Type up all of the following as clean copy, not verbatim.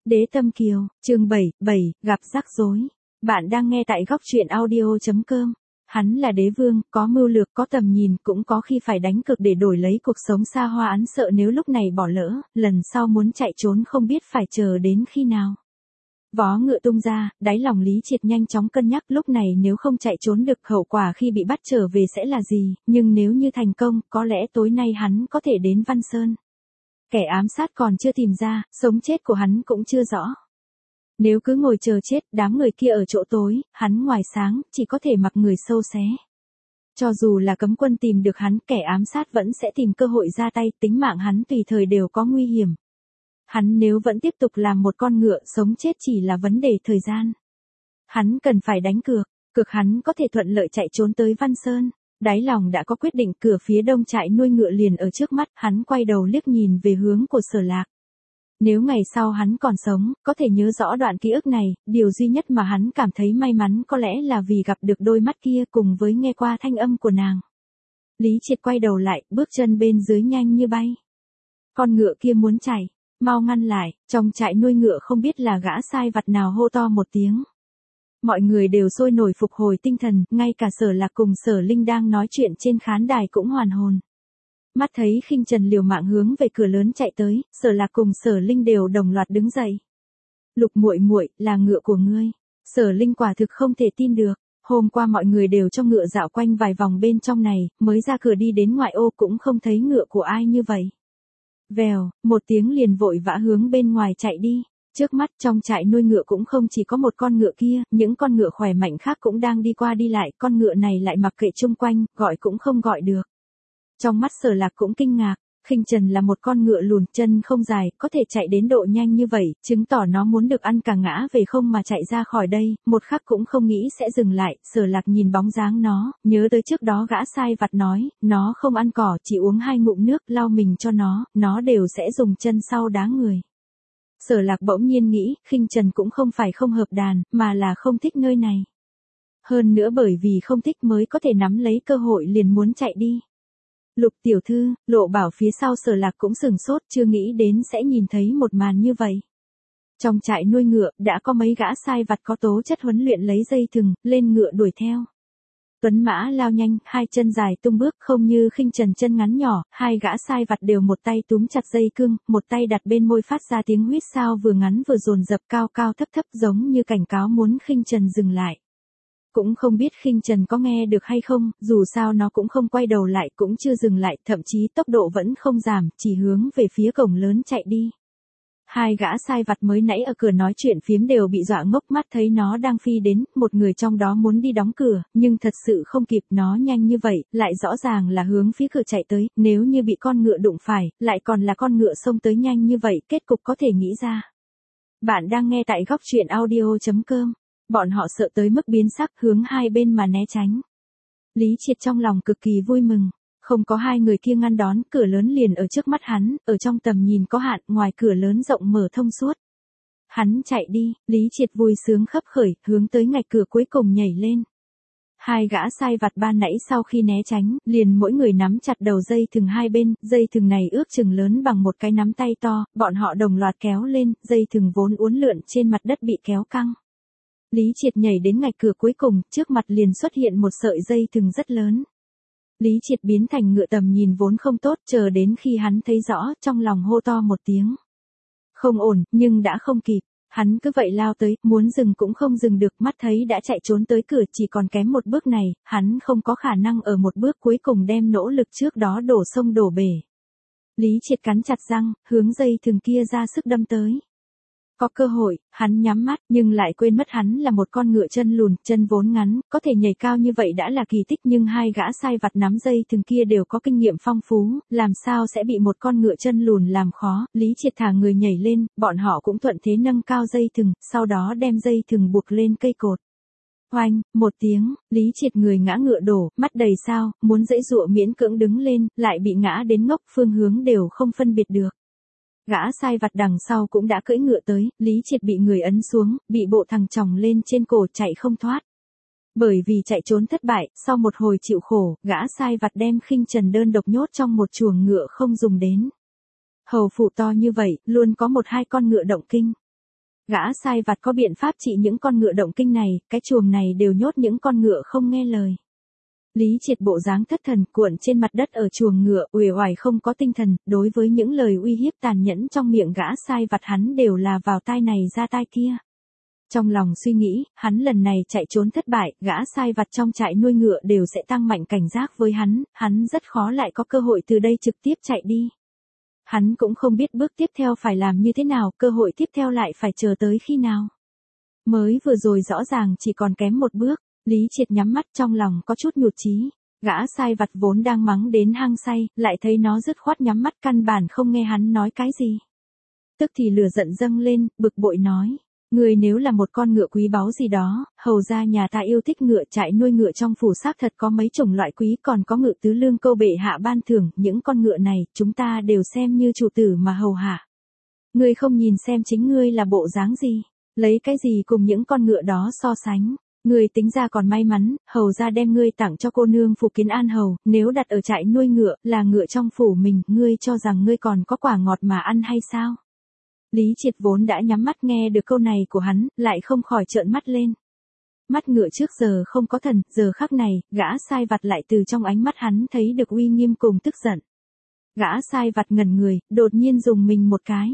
Đế Tâm Kiều, chương 7, gặp rắc rối. Bạn đang nghe tại góc truyện audio.com. Hắn là đế vương, có mưu lược, có tầm nhìn, cũng có khi phải đánh cược để đổi lấy cuộc sống xa hoa. Hắn sợ nếu lúc này bỏ lỡ, lần sau muốn chạy trốn không biết phải chờ đến khi nào. Vó ngựa tung ra, đáy lòng Lý Triệt nhanh chóng cân nhắc lúc này nếu không chạy trốn được hậu quả khi bị bắt trở về sẽ là gì, nhưng nếu như thành công, có lẽ tối nay hắn có thể đến Văn Sơn. Kẻ ám sát còn chưa tìm ra, sống chết của hắn cũng chưa rõ. Nếu cứ ngồi chờ chết, đám người kia ở chỗ tối, hắn ngoài sáng, chỉ có thể mặc người sâu xé. Cho dù là cấm quân tìm được hắn, kẻ ám sát vẫn sẽ tìm cơ hội ra tay, tính mạng hắn tùy thời đều có nguy hiểm. Hắn nếu vẫn tiếp tục làm một con ngựa, sống chết chỉ là vấn đề thời gian. Hắn cần phải đánh cược hắn có thể thuận lợi chạy trốn tới Văn Sơn. Đáy lòng đã có quyết định, cửa phía đông trại nuôi ngựa liền ở trước mắt, hắn quay đầu liếc nhìn về hướng của Sở Lạc. Nếu ngày sau hắn còn sống, có thể nhớ rõ đoạn ký ức này, điều duy nhất mà hắn cảm thấy may mắn có lẽ là vì gặp được đôi mắt kia cùng với nghe qua thanh âm của nàng. Lý Triệt quay đầu lại, bước chân bên dưới nhanh như bay. Con ngựa kia muốn chạy, mau ngăn lại, trong trại nuôi ngựa không biết là gã sai vặt nào hô to một tiếng. Mọi người đều sôi nổi phục hồi tinh thần, ngay cả Sở Lạc cùng Sở Linh đang nói chuyện trên khán đài cũng hoàn hồn. Mắt thấy Khinh Trần liều mạng hướng về cửa lớn chạy tới, Sở Lạc cùng Sở Linh đều đồng loạt đứng dậy. Lục muội muội, là ngựa của ngươi. Sở Linh quả thực không thể tin được, hôm qua mọi người đều cho ngựa dạo quanh vài vòng bên trong này, mới ra cửa đi đến ngoại ô cũng không thấy ngựa của ai như vậy. Vèo, một tiếng liền vội vã hướng bên ngoài chạy đi. Trước mắt trong trại nuôi ngựa cũng không chỉ có một con ngựa kia, những con ngựa khỏe mạnh khác cũng đang đi qua đi lại, con ngựa này lại mặc kệ chung quanh, gọi cũng không gọi được. Trong mắt Sở Lạc cũng kinh ngạc, Khinh Trần là một con ngựa lùn, chân không dài, có thể chạy đến độ nhanh như vậy, chứng tỏ nó muốn được ăn cả ngã về không mà chạy ra khỏi đây, một khắc cũng không nghĩ sẽ dừng lại. Sở Lạc nhìn bóng dáng nó, nhớ tới trước đó gã sai vặt nói, nó không ăn cỏ, chỉ uống 2 ngụm nước, lau mình cho nó đều sẽ dùng chân sau đá người. Sở Lạc bỗng nhiên nghĩ, Khinh Trần cũng không phải không hợp đàn, mà là không thích nơi này. Hơn nữa bởi vì không thích mới có thể nắm lấy cơ hội liền muốn chạy đi. Lục tiểu thư, Lộ Bảo phía sau Sở Lạc cũng sừng sốt, chưa nghĩ đến sẽ nhìn thấy một màn như vậy. Trong trại nuôi ngựa, đã có mấy gã sai vặt có tố chất huấn luyện lấy dây thừng, lên ngựa đuổi theo. Tuấn mã lao nhanh, 2 chân dài tung bước, không như Khinh Trần chân ngắn nhỏ, 2 gã sai vặt đều một tay túm chặt dây cương, một tay đặt bên môi phát ra tiếng huýt sao vừa ngắn vừa dồn dập, cao cao thấp thấp, giống như cảnh cáo muốn Khinh Trần dừng lại. Cũng không biết Khinh Trần có nghe được hay không, dù sao nó cũng không quay đầu lại, cũng chưa dừng lại, thậm chí tốc độ vẫn không giảm, chỉ hướng về phía cổng lớn chạy đi. 2 gã sai vặt mới nãy ở cửa nói chuyện phiếm đều bị dọa ngốc, mắt thấy nó đang phi đến, một người trong đó muốn đi đóng cửa, nhưng thật sự không kịp, nó nhanh như vậy, lại rõ ràng là hướng phía cửa chạy tới, nếu như bị con ngựa đụng phải, lại còn là con ngựa xông tới nhanh như vậy, kết cục có thể nghĩ ra. Bạn đang nghe tại góc truyện audio.com. Bọn họ sợ tới mức biến sắc, hướng hai bên mà né tránh. Lý Triệt trong lòng cực kỳ vui mừng. Không có 2 người kia ngăn đón, cửa lớn liền ở trước mắt hắn, ở trong tầm nhìn có hạn, ngoài cửa lớn rộng mở thông suốt. Hắn chạy đi, Lý Triệt vui sướng khấp khởi, hướng tới ngạch cửa cuối cùng nhảy lên. 2 gã sai vặt ban nãy sau khi né tránh, liền mỗi người nắm chặt đầu dây thừng hai bên, dây thừng này ước chừng lớn bằng một cái nắm tay to, bọn họ đồng loạt kéo lên, dây thừng vốn uốn lượn trên mặt đất bị kéo căng. Lý Triệt nhảy đến ngạch cửa cuối cùng, trước mặt liền xuất hiện một sợi dây thừng rất lớn. Lý Triệt biến thành ngựa tầm nhìn vốn không tốt, chờ đến khi hắn thấy rõ, trong lòng hô to một tiếng. Không ổn, nhưng đã không kịp, hắn cứ vậy lao tới, muốn dừng cũng không dừng được, mắt thấy đã chạy trốn tới cửa, chỉ còn kém một bước này, hắn không có khả năng ở một bước cuối cùng đem nỗ lực trước đó đổ sông đổ bể. Lý Triệt cắn chặt răng, hướng dây thừng kia ra sức đâm tới. Có cơ hội, hắn nhắm mắt, nhưng lại quên mất hắn là một con ngựa chân lùn, chân vốn ngắn, có thể nhảy cao như vậy đã là kỳ tích, nhưng 2 gã sai vặt nắm dây thừng kia đều có kinh nghiệm phong phú, làm sao sẽ bị một con ngựa chân lùn làm khó. Lý Triệt thả người nhảy lên, bọn họ cũng thuận thế nâng cao dây thừng, sau đó đem dây thừng buộc lên cây cột. Oanh, một tiếng, Lý Triệt người ngã ngựa đổ, mắt đầy sao, muốn giãy giụa miễn cưỡng đứng lên, lại bị ngã đến ngốc, phương hướng đều không phân biệt được. Gã sai vặt đằng sau cũng đã cưỡi ngựa tới, Lý Triệt bị người ấn xuống, bị bộ thằng chồng lên trên cổ chạy không thoát. Bởi vì chạy trốn thất bại, sau một hồi chịu khổ, gã sai vặt đem Khinh Trần đơn độc nhốt trong một chuồng ngựa không dùng đến. Hầu phủ to như vậy, luôn có 1-2 con ngựa động kinh. Gã sai vặt có biện pháp trị những con ngựa động kinh này, cái chuồng này đều nhốt những con ngựa không nghe lời. Lý Triệt bộ dáng thất thần cuộn trên mặt đất ở chuồng ngựa, uể oải không có tinh thần, đối với những lời uy hiếp tàn nhẫn trong miệng gã sai vặt hắn đều là vào tai này ra tai kia. Trong lòng suy nghĩ, hắn lần này chạy trốn thất bại, gã sai vặt trong trại nuôi ngựa đều sẽ tăng mạnh cảnh giác với hắn rất khó lại có cơ hội từ đây trực tiếp chạy đi. Hắn cũng không biết bước tiếp theo phải làm như thế nào, cơ hội tiếp theo lại phải chờ tới khi nào. Mới vừa rồi rõ ràng chỉ còn kém một bước, Lý Triệt nhắm mắt trong lòng có chút nhụt chí. Gã sai vặt vốn đang mắng đến hăng say, lại thấy nó dứt khoát nhắm mắt căn bản không nghe hắn nói cái gì. Tức thì lửa giận dâng lên, bực bội nói. Người nếu là một con ngựa quý báu gì đó, hầu ra nhà ta yêu thích ngựa, trại nuôi ngựa trong phủ xác thật có mấy chủng loại quý, còn có ngựa tứ lương câu bệ hạ ban thưởng, những con ngựa này chúng ta đều xem như chủ tử mà hầu hạ. Ngươi không nhìn xem chính ngươi là bộ dáng gì, lấy cái gì cùng những con ngựa đó so sánh. Ngươi tính ra còn may mắn, hầu ra đem ngươi tặng cho cô nương phủ Kiến An hầu, nếu đặt ở trại nuôi ngựa, là ngựa trong phủ mình, ngươi cho rằng ngươi còn có quả ngọt mà ăn hay sao? Lý Triệt vốn đã nhắm mắt nghe được câu này của hắn, lại không khỏi trợn mắt lên. Mắt ngựa trước giờ không có thần, giờ khắc này, gã sai vặt lại từ trong ánh mắt hắn thấy được uy nghiêm cùng tức giận. Gã sai vặt ngẩn người, đột nhiên dùng mình một cái.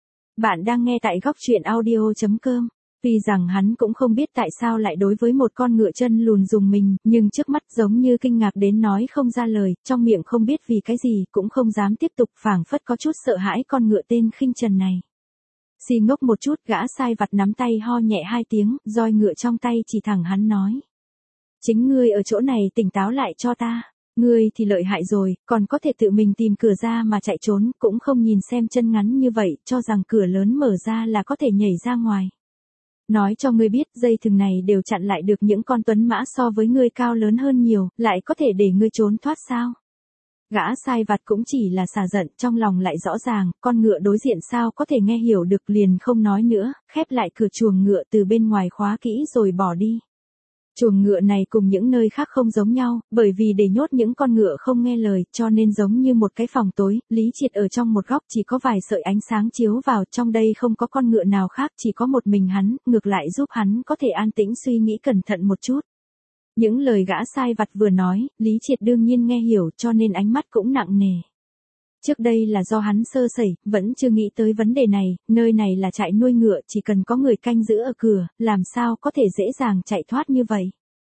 Bạn đang nghe tại góc truyện audio.com. Tuy rằng hắn cũng không biết tại sao lại đối với một con ngựa chân lùn dùng mình, nhưng trước mắt giống như kinh ngạc đến nói không ra lời, trong miệng không biết vì cái gì, cũng không dám tiếp tục, phảng phất có chút sợ hãi con ngựa tên khinh trần này. Si ngốc một chút, gã sai vặt nắm tay ho nhẹ hai tiếng, roi ngựa trong tay chỉ thẳng hắn nói. Chính ngươi ở chỗ này tỉnh táo lại cho ta, ngươi thì lợi hại rồi, còn có thể tự mình tìm cửa ra mà chạy trốn, cũng không nhìn xem chân ngắn như vậy, cho rằng cửa lớn mở ra là có thể nhảy ra ngoài. Nói cho ngươi biết, dây thừng này đều chặn lại được những con tuấn mã so với ngươi cao lớn hơn nhiều, lại có thể để ngươi trốn thoát sao? Gã sai vặt cũng chỉ là xả giận, trong lòng lại rõ ràng, con ngựa đối diện sao có thể nghe hiểu được, liền không nói nữa, khép lại cửa chuồng ngựa từ bên ngoài khóa kỹ rồi bỏ đi. Chuồng ngựa này cùng những nơi khác không giống nhau, bởi vì để nhốt những con ngựa không nghe lời, cho nên giống như một cái phòng tối, Lý Triệt ở trong một góc chỉ có vài sợi ánh sáng chiếu vào, trong đây không có con ngựa nào khác, chỉ có một mình hắn, ngược lại giúp hắn có thể an tĩnh suy nghĩ cẩn thận một chút. Những lời gã sai vặt vừa nói, Lý Triệt đương nhiên nghe hiểu, cho nên ánh mắt cũng nặng nề. Trước đây là do hắn sơ sẩy, vẫn chưa nghĩ tới vấn đề này, nơi này là trại nuôi ngựa, chỉ cần có người canh giữ ở cửa, làm sao có thể dễ dàng chạy thoát như vậy.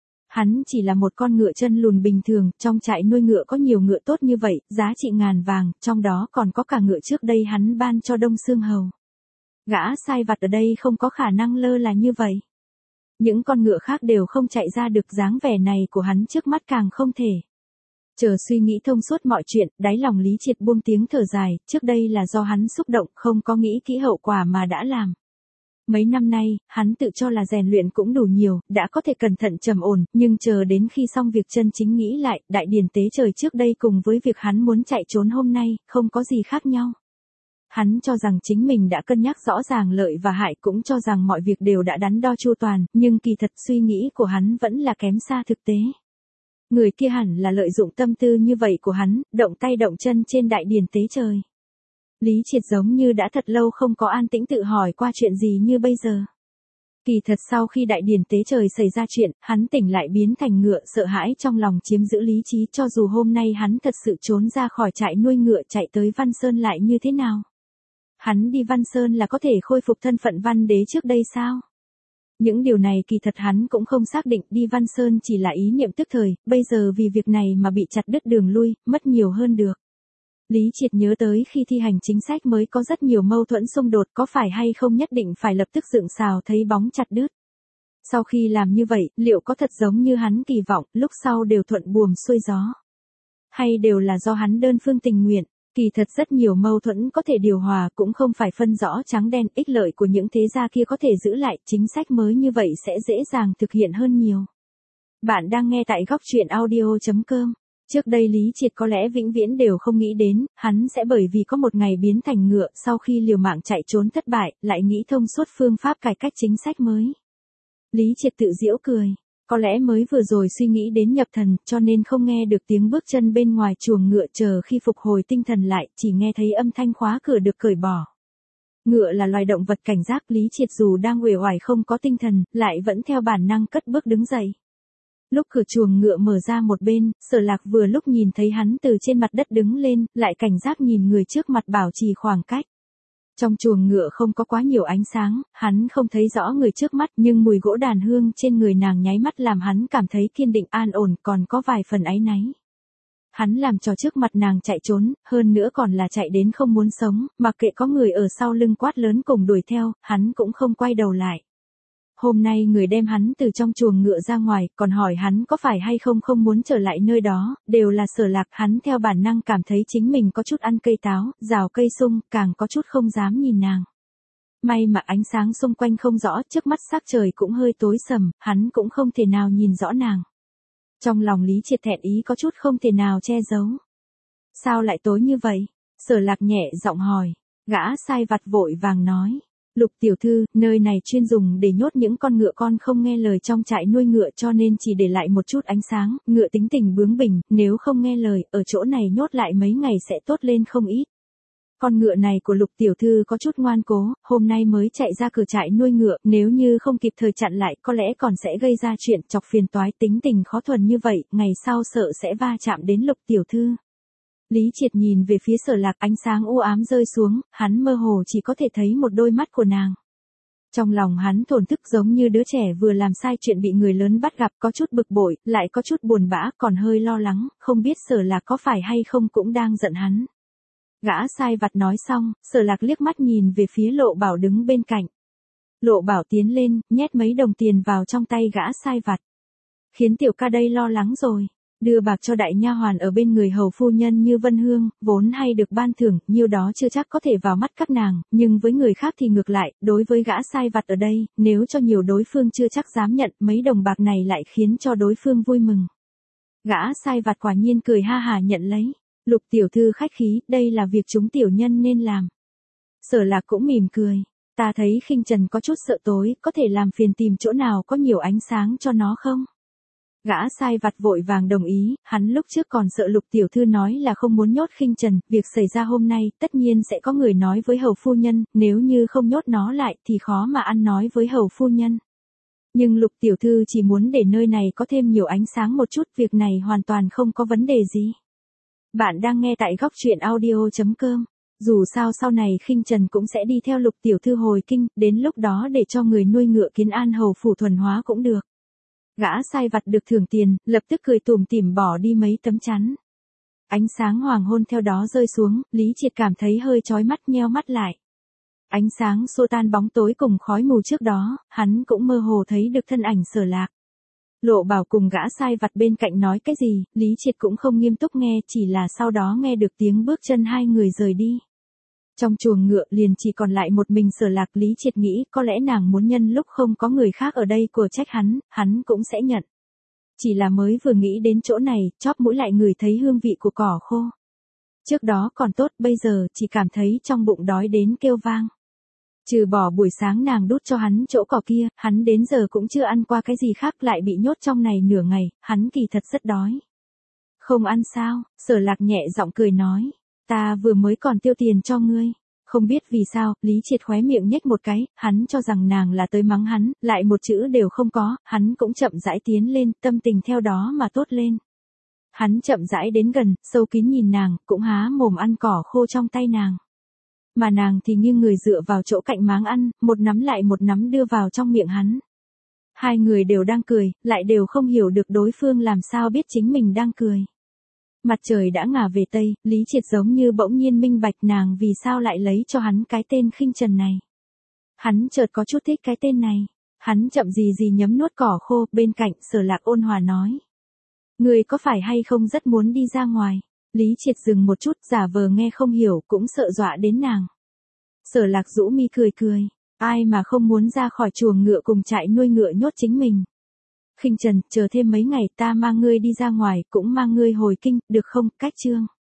Hắn chỉ là một con ngựa chân lùn bình thường, trong trại nuôi ngựa có nhiều ngựa tốt như vậy, giá trị ngàn vàng, trong đó còn có cả ngựa trước đây hắn ban cho Đông Xương Hầu. Gã sai vặt ở đây không có khả năng lơ là như vậy. Những con ngựa khác đều không chạy ra được, dáng vẻ này của hắn trước mắt càng không thể. Chờ suy nghĩ thông suốt mọi chuyện, đáy lòng Lý Triệt buông tiếng thở dài, trước đây là do hắn xúc động, không có nghĩ kỹ hậu quả mà đã làm. Mấy năm nay, hắn tự cho là rèn luyện cũng đủ nhiều, đã có thể cẩn thận trầm ổn, nhưng chờ đến khi xong việc chân chính nghĩ lại, đại điển tế trời trước đây cùng với việc hắn muốn chạy trốn hôm nay, không có gì khác nhau. Hắn cho rằng chính mình đã cân nhắc rõ ràng lợi và hại, cũng cho rằng mọi việc đều đã đắn đo chu toàn, nhưng kỳ thật suy nghĩ của hắn vẫn là kém xa thực tế. Người kia hẳn là lợi dụng tâm tư như vậy của hắn, động tay động chân trên đại điển tế trời. Lý Triệt giống như đã thật lâu không có an tĩnh tự hỏi qua chuyện gì như bây giờ. Kỳ thật sau khi đại điển tế trời xảy ra chuyện, hắn tỉnh lại biến thành ngựa, sợ hãi trong lòng chiếm giữ lý trí, cho dù hôm nay hắn thật sự trốn ra khỏi trại nuôi ngựa chạy tới Văn Sơn lại như thế nào. Hắn đi Văn Sơn là có thể khôi phục thân phận Văn Đế trước đây sao? Những điều này kỳ thật hắn cũng không xác định, đi Văn Sơn chỉ là ý niệm tức thời, bây giờ vì việc này mà bị chặt đứt đường lui, mất nhiều hơn được. Lý Triệt nhớ tới khi thi hành chính sách mới có rất nhiều mâu thuẫn xung đột, có phải hay không nhất định phải lập tức dựng xào thấy bóng chặt đứt. Sau khi làm như vậy, liệu có thật giống như hắn kỳ vọng, lúc sau đều thuận buồm xuôi gió? Hay đều là do hắn đơn phương tình nguyện? Kỳ thật rất nhiều mâu thuẫn có thể điều hòa, cũng không phải phân rõ trắng đen, ích lợi của những thế gia kia có thể giữ lại, chính sách mới như vậy sẽ dễ dàng thực hiện hơn nhiều. Bạn đang nghe tại góc truyện audio.com. Trước đây Lý Triệt có lẽ vĩnh viễn đều không nghĩ đến, hắn sẽ bởi vì có một ngày biến thành ngựa, sau khi liều mạng chạy trốn thất bại, lại nghĩ thông suốt phương pháp cải cách chính sách mới. Lý Triệt tự giễu cười. Có lẽ mới vừa rồi suy nghĩ đến nhập thần, cho nên không nghe được tiếng bước chân bên ngoài chuồng ngựa, chờ khi phục hồi tinh thần lại, chỉ nghe thấy âm thanh khóa cửa được cởi bỏ. Ngựa là loài động vật cảnh giác, Lý Triệt dù đang uể oải không có tinh thần, lại vẫn theo bản năng cất bước đứng dậy. Lúc cửa chuồng ngựa mở ra một bên, Sở Lạc vừa lúc nhìn thấy hắn từ trên mặt đất đứng lên, lại cảnh giác nhìn người trước mặt bảo trì khoảng cách. Trong chuồng ngựa không có quá nhiều ánh sáng, hắn không thấy rõ người trước mắt, nhưng mùi gỗ đàn hương trên người nàng nháy mắt làm hắn cảm thấy kiên định an ổn, còn có vài phần áy náy. Hắn làm trò trước mặt nàng chạy trốn, hơn nữa còn là chạy đến không muốn sống, mặc kệ có người ở sau lưng quát lớn cùng đuổi theo, hắn cũng không quay đầu lại. Hôm nay người đem hắn từ trong chuồng ngựa ra ngoài, còn hỏi hắn có phải hay không không muốn trở lại nơi đó, đều là Sở Lạc. Hắn theo bản năng cảm thấy chính mình có chút ăn cây táo, rào cây sung, càng có chút không dám nhìn nàng. May mà ánh sáng xung quanh không rõ, trước mắt sắc trời cũng hơi tối sầm, hắn cũng không thể nào nhìn rõ nàng. Trong lòng Lý Triệt thẹn ý có chút không thể nào che giấu. Sao lại tối như vậy? Sở Lạc nhẹ giọng hỏi. Gã sai vặt vội vàng nói. Lục tiểu thư, nơi này chuyên dùng để nhốt những con ngựa con không nghe lời trong trại nuôi ngựa, cho nên chỉ để lại một chút ánh sáng, ngựa tính tình bướng bỉnh, nếu không nghe lời, ở chỗ này nhốt lại mấy ngày sẽ tốt lên không ít. Con ngựa này của Lục tiểu thư có chút ngoan cố, hôm nay mới chạy ra cửa trại nuôi ngựa, nếu như không kịp thời chặn lại, có lẽ còn sẽ gây ra chuyện chọc phiền toái, tính tình khó thuần như vậy, ngày sau sợ sẽ va chạm đến Lục tiểu thư. Lý Triệt nhìn về phía Sở Lạc, ánh sáng u ám rơi xuống, hắn mơ hồ chỉ có thể thấy một đôi mắt của nàng. Trong lòng hắn thổn thức giống như đứa trẻ vừa làm sai chuyện bị người lớn bắt gặp, có chút bực bội, lại có chút buồn bã, còn hơi lo lắng, không biết Sở Lạc có phải hay không cũng đang giận hắn. Gã sai vặt nói xong, Sở Lạc liếc mắt nhìn về phía Lộ Bảo đứng bên cạnh. Lộ Bảo tiến lên, nhét mấy đồng tiền vào trong tay gã sai vặt. Khiến tiểu ca đây lo lắng rồi. Đưa bạc cho đại nha hoàn ở bên người hầu phu nhân như Vân Hương, vốn hay được ban thưởng, nhiêu đó chưa chắc có thể vào mắt các nàng, nhưng với người khác thì ngược lại, đối với gã sai vặt ở đây, nếu cho nhiều đối phương chưa chắc dám nhận, mấy đồng bạc này lại khiến cho đối phương vui mừng. Gã sai vặt quả nhiên cười ha hà nhận lấy. Lục tiểu thư khách khí, đây là việc chúng tiểu nhân nên làm. Sở Lạc cũng mỉm cười. Ta thấy Khinh Trần có chút sợ tối, có thể làm phiền tìm chỗ nào có nhiều ánh sáng cho nó không? Gã sai vặt vội vàng đồng ý, hắn lúc trước còn sợ Lục tiểu thư nói là không muốn nhốt Khinh Trần, việc xảy ra hôm nay, tất nhiên sẽ có người nói với hầu phu nhân, nếu như không nhốt nó lại thì khó mà ăn nói với hầu phu nhân. Nhưng Lục tiểu thư chỉ muốn để nơi này có thêm nhiều ánh sáng một chút, việc này hoàn toàn không có vấn đề gì. Bạn đang nghe tại góc truyện audio.com. Dù sao sau này Khinh Trần cũng sẽ đi theo Lục tiểu thư hồi kinh, đến lúc đó để cho người nuôi ngựa Kiến An hầu phủ thuần hóa cũng được. Gã sai vặt được thưởng tiền, lập tức cười tủm tỉm bỏ đi mấy tấm chắn. Ánh sáng hoàng hôn theo đó rơi xuống, Lý Triệt cảm thấy hơi chói mắt, nheo mắt lại. Ánh sáng xua tan bóng tối cùng khói mù trước đó, hắn cũng mơ hồ thấy được thân ảnh Sở Lạc. Lộ Bảo cùng gã sai vặt bên cạnh nói cái gì, Lý Triệt cũng không nghiêm túc nghe, chỉ là sau đó nghe được tiếng bước chân hai người rời đi. Trong chuồng ngựa liền chỉ còn lại một mình Sở Lạc. Lý Triệt nghĩ có lẽ nàng muốn nhân lúc không có người khác ở đây của trách hắn cũng sẽ nhận. Chỉ là mới vừa nghĩ đến chỗ này, chóp mũi lại ngửi thấy hương vị của cỏ khô. Trước đó còn tốt, bây giờ chỉ cảm thấy trong bụng đói đến kêu vang. Trừ bỏ buổi sáng nàng đút cho hắn chỗ cỏ kia, hắn đến giờ cũng chưa ăn qua cái gì khác, lại bị nhốt trong này nửa ngày, hắn kỳ thật rất đói. Không ăn sao? Sở Lạc nhẹ giọng cười nói. Ta vừa mới còn tiêu tiền cho ngươi. Không biết vì sao, Lý Triệt khóe miệng nhếch một cái, hắn cho rằng nàng là tới mắng hắn, lại một chữ đều không có, hắn cũng chậm rãi tiến lên, tâm tình theo đó mà tốt lên. Hắn chậm rãi đến gần, sâu kín nhìn nàng, cũng há mồm ăn cỏ khô trong tay nàng. Mà nàng thì nghiêng người dựa vào chỗ cạnh máng ăn, một nắm lại một nắm đưa vào trong miệng hắn. Hai người đều đang cười, lại đều không hiểu được đối phương làm sao biết chính mình đang cười. Mặt trời đã ngả về Tây, Lý Triệt giống như bỗng nhiên minh bạch nàng vì sao lại lấy cho hắn cái tên Khinh Trần này. Hắn chợt có chút thích cái tên này. Hắn chậm gì gì nhấm nuốt cỏ khô, bên cạnh Sở Lạc ôn hòa nói. Người có phải hay không rất muốn đi ra ngoài? Lý Triệt dừng một chút, giả vờ nghe không hiểu, cũng sợ dọa đến nàng. Sở Lạc rũ mi cười cười. Ai mà không muốn ra khỏi chuồng ngựa cùng trại nuôi ngựa nhốt chính mình. Khinh Trần, chờ thêm mấy ngày ta mang ngươi đi ra ngoài, cũng mang ngươi hồi kinh, được không? Cách chương.